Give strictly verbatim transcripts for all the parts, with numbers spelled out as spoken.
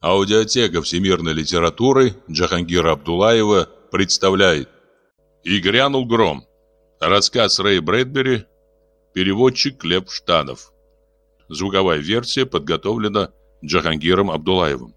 Аудиотека всемирной литературы Джахангира Абдуллаева представляет «И грянул гром». Рассказ Рэя Брэдбери. Переводчик Глеб Штанов. Звуковая версия подготовлена Джахангиром Абдуллаевым.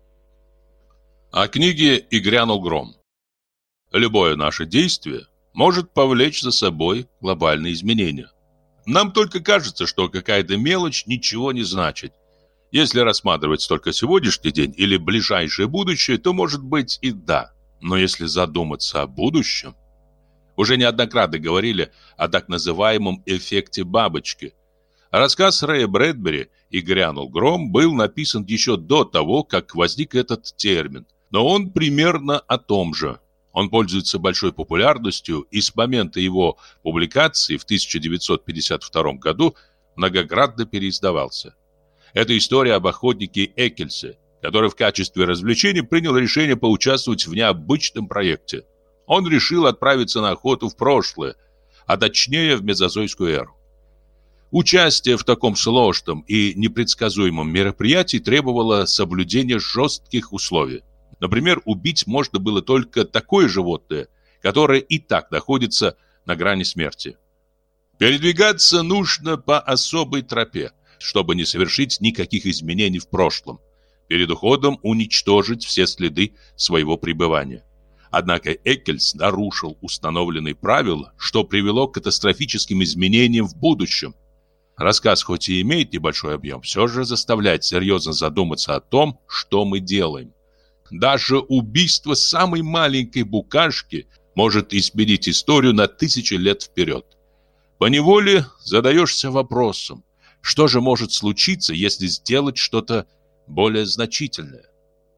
О книге «И грянул гром». Любое наше действие может повлечь за собой глобальные изменения. Нам только кажется, что какая-то мелочь ничего не значит. Если рассматривать только сегодняшний день или ближайшее будущее, то может быть и да. Но если задуматься о будущем... Уже неоднократно говорили о так называемом эффекте бабочки. Рассказ Рэя Брэдбери «И грянул гром» был написан еще до того, как возник этот термин. Но он примерно о том же. Он пользуется большой популярностью и с момента его публикации в тысяча девятьсот пятьдесят втором году многократно переиздавался. Это история об охотнике Эккельсе, который в качестве развлечения принял решение поучаствовать в необычном проекте. Он решил отправиться на охоту в прошлое, а точнее в мезозойскую эру. Участие в таком сложном и непредсказуемом мероприятии требовало соблюдения жестких условий. Например, убить можно было только такое животное, которое и так находится на грани смерти. Передвигаться нужно по особой тропе, чтобы не совершить никаких изменений в прошлом. Перед уходом уничтожить все следы своего пребывания. Однако Эккельс нарушил установленные правила, что привело к катастрофическим изменениям в будущем. Рассказ, хоть и имеет небольшой объем, все же заставляет серьезно задуматься о том, что мы делаем. Даже убийство самой маленькой букашки может изменить историю на тысячи лет вперед. Поневоле задаешься вопросом, что же может случиться, если сделать что-то более значительное?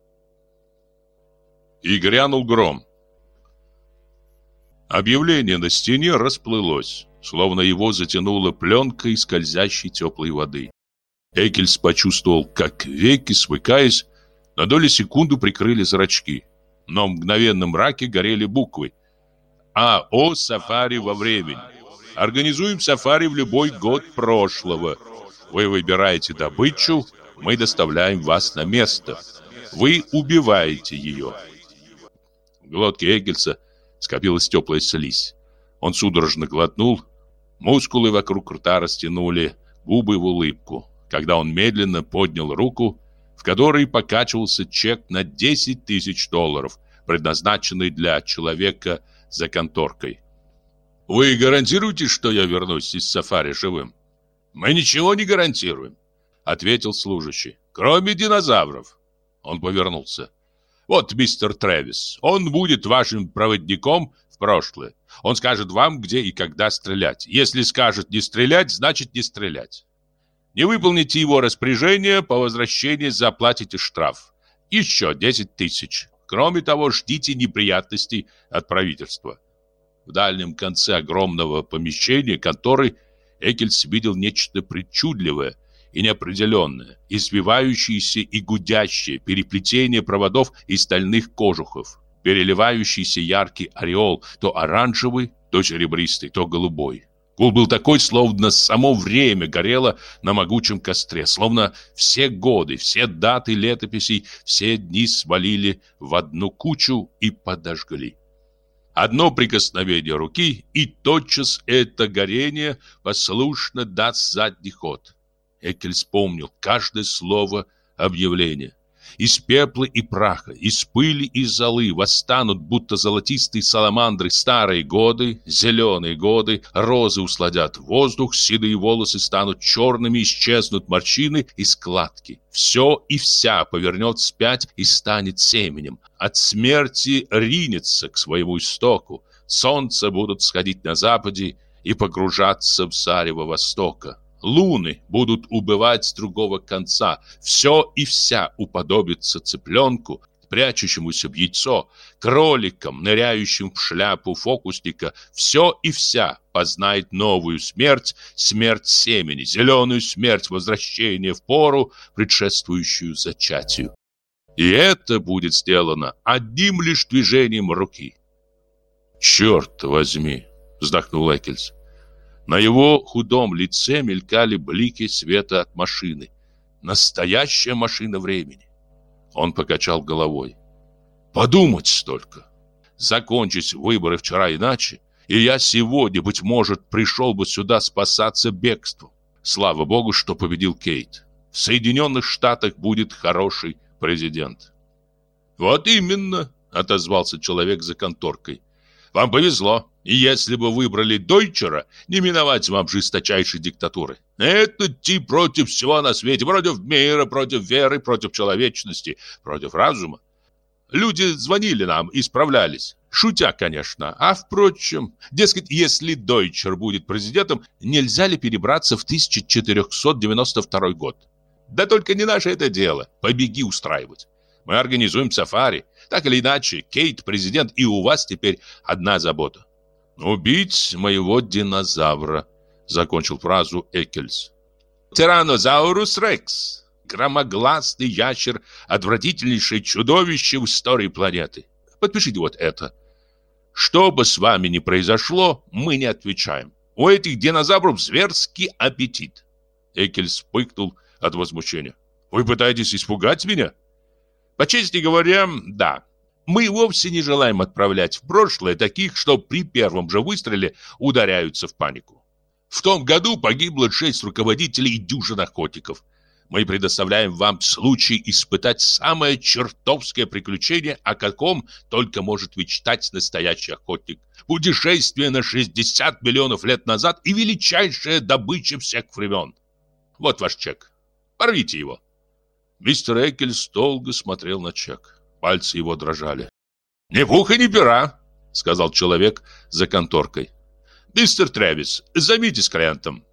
И грянул гром. Объявление на стене расплылось, словно его затянуло пленкой скользящей теплой воды. Эккельс почувствовал, как веки, смыкаясь, на долю секунды прикрыли зрачки, но в мгновенном мраке горели буквы. АО «Сафари во времени». Организуем сафари в любой год прошлого. Вы выбираете добычу, мы доставляем вас на место. Вы убиваете ее. В глотке Эккельса скопилась теплая слизь. Он судорожно глотнул, мускулы вокруг рта растянули губы в улыбку, когда он медленно поднял руку, в которой покачивался чек на десять тысяч долларов, предназначенный для человека за конторкой. «Вы гарантируете, что я вернусь из сафари живым?» «Мы ничего не гарантируем», — ответил служащий. «Кроме динозавров». Он повернулся. «Вот мистер Трэвис. Он будет вашим проводником в прошлое. Он скажет вам, где и когда стрелять. Если скажет не стрелять, значит не стрелять. Не выполните его распоряжение, по возвращении заплатите штраф. Еще десять тысяч. Кроме того, ждите неприятностей от правительства». В дальнем конце огромного помещения конторы Эккельс видел нечто причудливое и неопределенное, извивающееся и гудящее переплетение проводов и стальных кожухов, переливающийся яркий ореол, то оранжевый, то серебристый, то голубой. Гул был такой, словно само время горело на могучем костре, словно все годы, все даты летописей, все дни свалили в одну кучу и подожгли. Одно прикосновение руки, и тотчас это горение послушно даст задний ход. Эккельс помнил каждое слово объявления. Из пепла и праха, из пыли и золы восстанут, будто золотистые саламандры, старые годы, зеленые годы, розы усладят воздух, седые волосы станут черными, исчезнут морщины и складки. Все и вся повернет вспять и станет семенем. От смерти ринется к своему истоку. Солнца будут сходить на западе и погружаться в зарево востока. Луны будут убывать с другого конца. Все и вся уподобится цыпленку, прячущемуся в яйцо, кроликам, ныряющим в шляпу фокусника. Все и вся познает новую смерть, смерть семени, зеленую смерть возвращения в пору, предшествующую зачатию. И это будет сделано одним лишь движением руки. «Черт возьми!» — вздохнул Эккельс. На его худом лице мелькали блики света от машины. Настоящая машина времени. Он покачал головой. Подумать только. Закончись выборы вчера иначе, и я сегодня, быть может, пришел бы сюда спасаться бегством. Слава богу, что победил Кейт. В Соединенных Штатах будет хороший президент. Вот именно, отозвался человек за конторкой. Вам повезло. И если бы выбрали Дойчера, не миновать вам жесточайшей диктатуры. Этот тип против всего на свете, против мира, против веры, против человечности, против разума. Люди звонили нам и справлялись. Шутя, конечно. А впрочем, дескать, если Дойчер будет президентом, нельзя ли перебраться в тысяча четыреста девяносто второй год? Да только не наше это дело. Побеги устраивать. Мы организуем сафари. Так или иначе, Кейт президент, и у вас теперь одна забота. Убить моего динозавра, закончил фразу Эккельс. Тираннозаурус рекс. Громогласный ящер, отвратительнейшее чудовище в истории планеты. Подпишите вот это. Что бы с вами ни произошло, мы не отвечаем. У этих динозавров зверский аппетит. Эккельс вспыхнул от возмущения. Вы пытаетесь испугать меня? По чести говоря, да. Мы вовсе не желаем отправлять в прошлое таких, что при первом же выстреле ударяются в панику. В том году погибло шесть руководителей и дюжина охотников. Мы предоставляем вам случай испытать самое чертовское приключение, о каком только может мечтать настоящий охотник. Путешествие на шестьдесят миллионов лет назад и величайшая добыча всех времен. Вот ваш чек. Порвите его. Мистер Эккельс долго смотрел на чек. Пальцы его дрожали. «Ни пуха, ни пера», — сказал человек за конторкой. «Мистер Трэвис, займитесь клиентом.